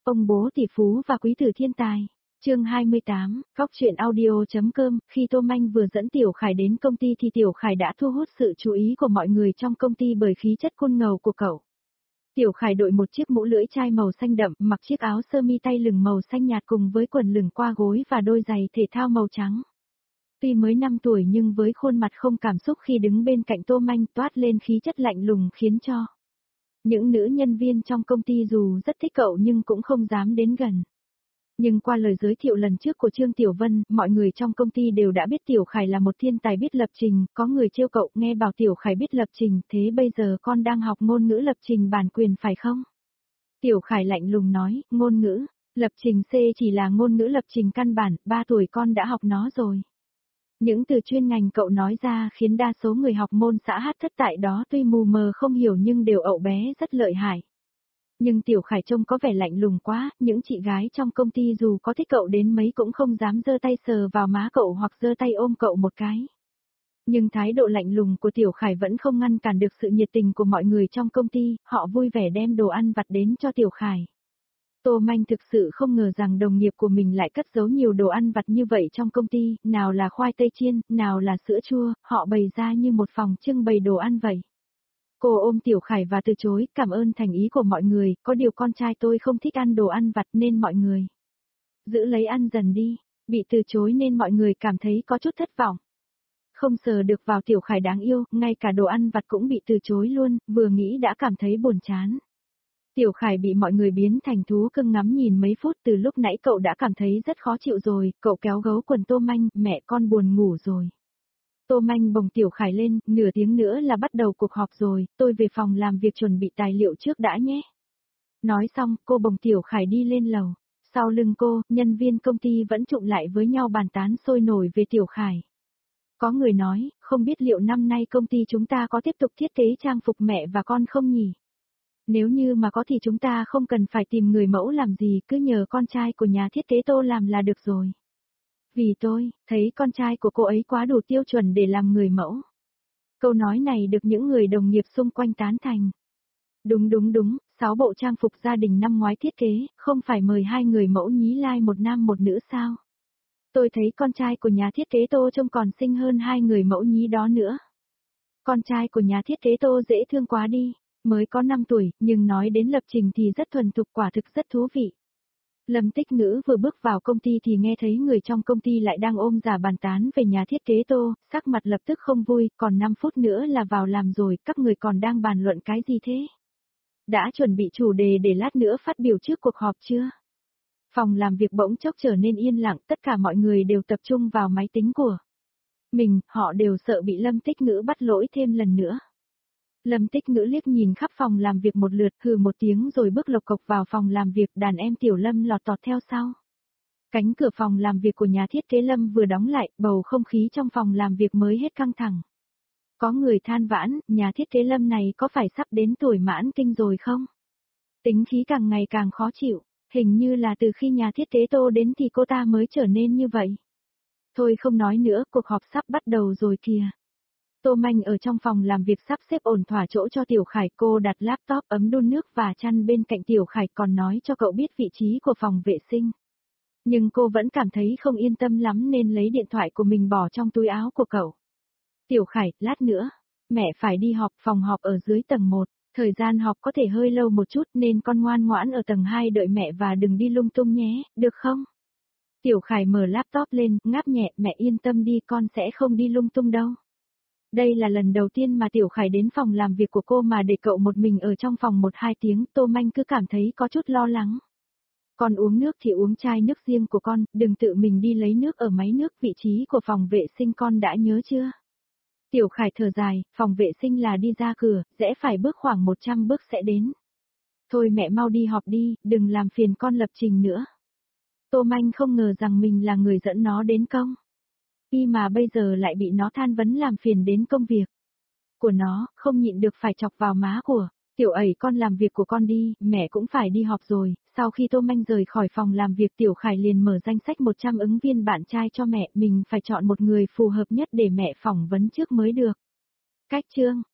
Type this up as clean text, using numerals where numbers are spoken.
Ông bố tỷ phú và quý tử thiên tài. Chương 28, Góc truyện audio.com. Khi Tô Manh vừa dẫn Tiểu Khải đến công ty thì Tiểu Khải đã thu hút sự chú ý của mọi người trong công ty bởi khí chất cool ngầu của cậu. Tiểu Khải đội một chiếc mũ lưỡi chai màu xanh đậm, mặc chiếc áo sơ mi tay lửng màu xanh nhạt cùng với quần lửng qua gối và đôi giày thể thao màu trắng. Tuy mới 5 tuổi nhưng với khuôn mặt không cảm xúc khi đứng bên cạnh Tô Manh toát lên khí chất lạnh lùng khiến cho những nữ nhân viên trong công ty dù rất thích cậu nhưng cũng không dám đến gần. Nhưng qua lời giới thiệu lần trước của Trương Tiểu Vân, mọi người trong công ty đều đã biết Tiểu Khải là một thiên tài biết lập trình, có người trêu cậu nghe bảo Tiểu Khải biết lập trình, thế bây giờ con đang học ngôn ngữ lập trình bản quyền phải không? Tiểu Khải lạnh lùng nói, ngôn ngữ, lập trình C chỉ là ngôn ngữ lập trình căn bản, 3 tuổi con đã học nó rồi. Những từ chuyên ngành cậu nói ra khiến đa số người học môn xã hát thất tại đó tuy mù mờ không hiểu nhưng đều ậu bé rất lợi hại. Nhưng Tiểu Khải trông có vẻ lạnh lùng quá, những chị gái trong công ty dù có thích cậu đến mấy cũng không dám giơ tay sờ vào má cậu hoặc giơ tay ôm cậu một cái. Nhưng thái độ lạnh lùng của Tiểu Khải vẫn không ngăn cản được sự nhiệt tình của mọi người trong công ty, họ vui vẻ đem đồ ăn vặt đến cho Tiểu Khải. Tô Manh thực sự không ngờ rằng đồng nghiệp của mình lại cất giấu nhiều đồ ăn vặt như vậy trong công ty, nào là khoai tây chiên, nào là sữa chua, họ bày ra như một phòng trưng bày đồ ăn vậy. Cô ôm Tiểu Khải và từ chối, cảm ơn thành ý của mọi người, có điều con trai tôi không thích ăn đồ ăn vặt nên mọi người giữ lấy ăn dần đi, bị từ chối nên mọi người cảm thấy có chút thất vọng. Không sờ được vào Tiểu Khải đáng yêu, ngay cả đồ ăn vặt cũng bị từ chối luôn, vừa nghĩ đã cảm thấy buồn chán. Tiểu Khải bị mọi người biến thành thú cưng ngắm nhìn mấy phút, từ lúc nãy cậu đã cảm thấy rất khó chịu rồi, cậu kéo gấu quần Tô Manh, mẹ con buồn ngủ rồi. Tô Manh bồng Tiểu Khải lên, nửa tiếng nữa là bắt đầu cuộc họp rồi, tôi về phòng làm việc chuẩn bị tài liệu trước đã nhé. Nói xong, cô bồng Tiểu Khải đi lên lầu. Sau lưng cô, nhân viên công ty vẫn tụ lại với nhau bàn tán sôi nổi về Tiểu Khải. Có người nói, không biết liệu năm nay công ty chúng ta có tiếp tục thiết kế trang phục mẹ và con không nhỉ? Nếu như mà có thì chúng ta không cần phải tìm người mẫu làm gì, cứ nhờ con trai của nhà thiết kế Tô làm là được rồi. Vì tôi thấy con trai của cô ấy quá đủ tiêu chuẩn để làm người mẫu. Câu nói này được những người đồng nghiệp xung quanh tán thành. Đúng, 6 bộ trang phục gia đình năm ngoái thiết kế, không phải mời 2 người mẫu nhí lai một nam một nữ sao? Tôi thấy con trai của nhà thiết kế Tô trông còn xinh hơn 2 người mẫu nhí đó nữa. Con trai của nhà thiết kế Tô dễ thương quá đi, mới có 5 tuổi, nhưng nói đến lập trình thì rất thuần thục, quả thực rất thú vị. Lâm Tích Ngữ vừa bước vào công ty thì nghe thấy người trong công ty lại đang ôm giả bàn tán về nhà thiết kế Tô, sắc mặt lập tức không vui, còn 5 phút nữa là vào làm rồi, các người còn đang bàn luận cái gì thế? Đã chuẩn bị chủ đề để lát nữa phát biểu trước cuộc họp chưa? Phòng làm việc bỗng chốc trở nên yên lặng, tất cả mọi người đều tập trung vào máy tính của mình, họ đều sợ bị Lâm Tích Ngữ bắt lỗi thêm lần nữa. Lâm Tích Ngữ liếc nhìn khắp phòng làm việc một lượt, hừ một tiếng rồi bước lộc cộc vào phòng làm việc, đàn em Tiểu Lâm lọt tọt theo sau. Cánh cửa phòng làm việc của nhà thiết kế Lâm vừa đóng lại, bầu không khí trong phòng làm việc mới hết căng thẳng. Có người than vãn, nhà thiết kế Lâm này có phải sắp đến tuổi mãn kinh rồi không? Tính khí càng ngày càng khó chịu, hình như là từ khi nhà thiết kế Tô đến thì cô ta mới trở nên như vậy. Thôi không nói nữa, cuộc họp sắp bắt đầu rồi kìa. Tô Manh ở trong phòng làm việc sắp xếp ổn thỏa chỗ cho Tiểu Khải, cô đặt laptop, ấm đun nước và chăn bên cạnh Tiểu Khải, còn nói cho cậu biết vị trí của phòng vệ sinh. Nhưng cô vẫn cảm thấy không yên tâm lắm nên lấy điện thoại của mình bỏ trong túi áo của cậu. Tiểu Khải, lát nữa, mẹ phải đi họp, phòng họp ở dưới tầng 1, thời gian họp có thể hơi lâu một chút nên con ngoan ngoãn ở tầng 2 đợi mẹ và đừng đi lung tung nhé, được không? Tiểu Khải mở laptop lên, ngáp nhẹ, mẹ yên tâm đi, con sẽ không đi lung tung đâu. Đây là lần đầu tiên mà Tiểu Khải đến phòng làm việc của cô mà để cậu một mình ở trong phòng 1-2 tiếng, Tô Manh cứ cảm thấy có chút lo lắng. Con uống nước thì uống chai nước riêng của con, đừng tự mình đi lấy nước ở máy nước, vị trí của phòng vệ sinh con đã nhớ chưa? Tiểu Khải thở dài, phòng vệ sinh là đi ra cửa, rẽ phải bước khoảng 100 bước sẽ đến. Thôi mẹ mau đi họp đi, đừng làm phiền con lập trình nữa. Tô Manh không ngờ rằng mình là người dẫn nó đến công ty mà bây giờ lại bị nó than vấn làm phiền đến công việc của nó, không nhịn được phải chọc vào má của Tiểu ẩy, con làm việc của con đi, mẹ cũng phải đi họp rồi. Sau khi Tô Manh rời khỏi phòng làm việc, Tiểu Khải liền mở danh sách 100 ứng viên bạn trai cho mẹ, mình phải chọn một người phù hợp nhất để mẹ phỏng vấn trước mới được. Cách chương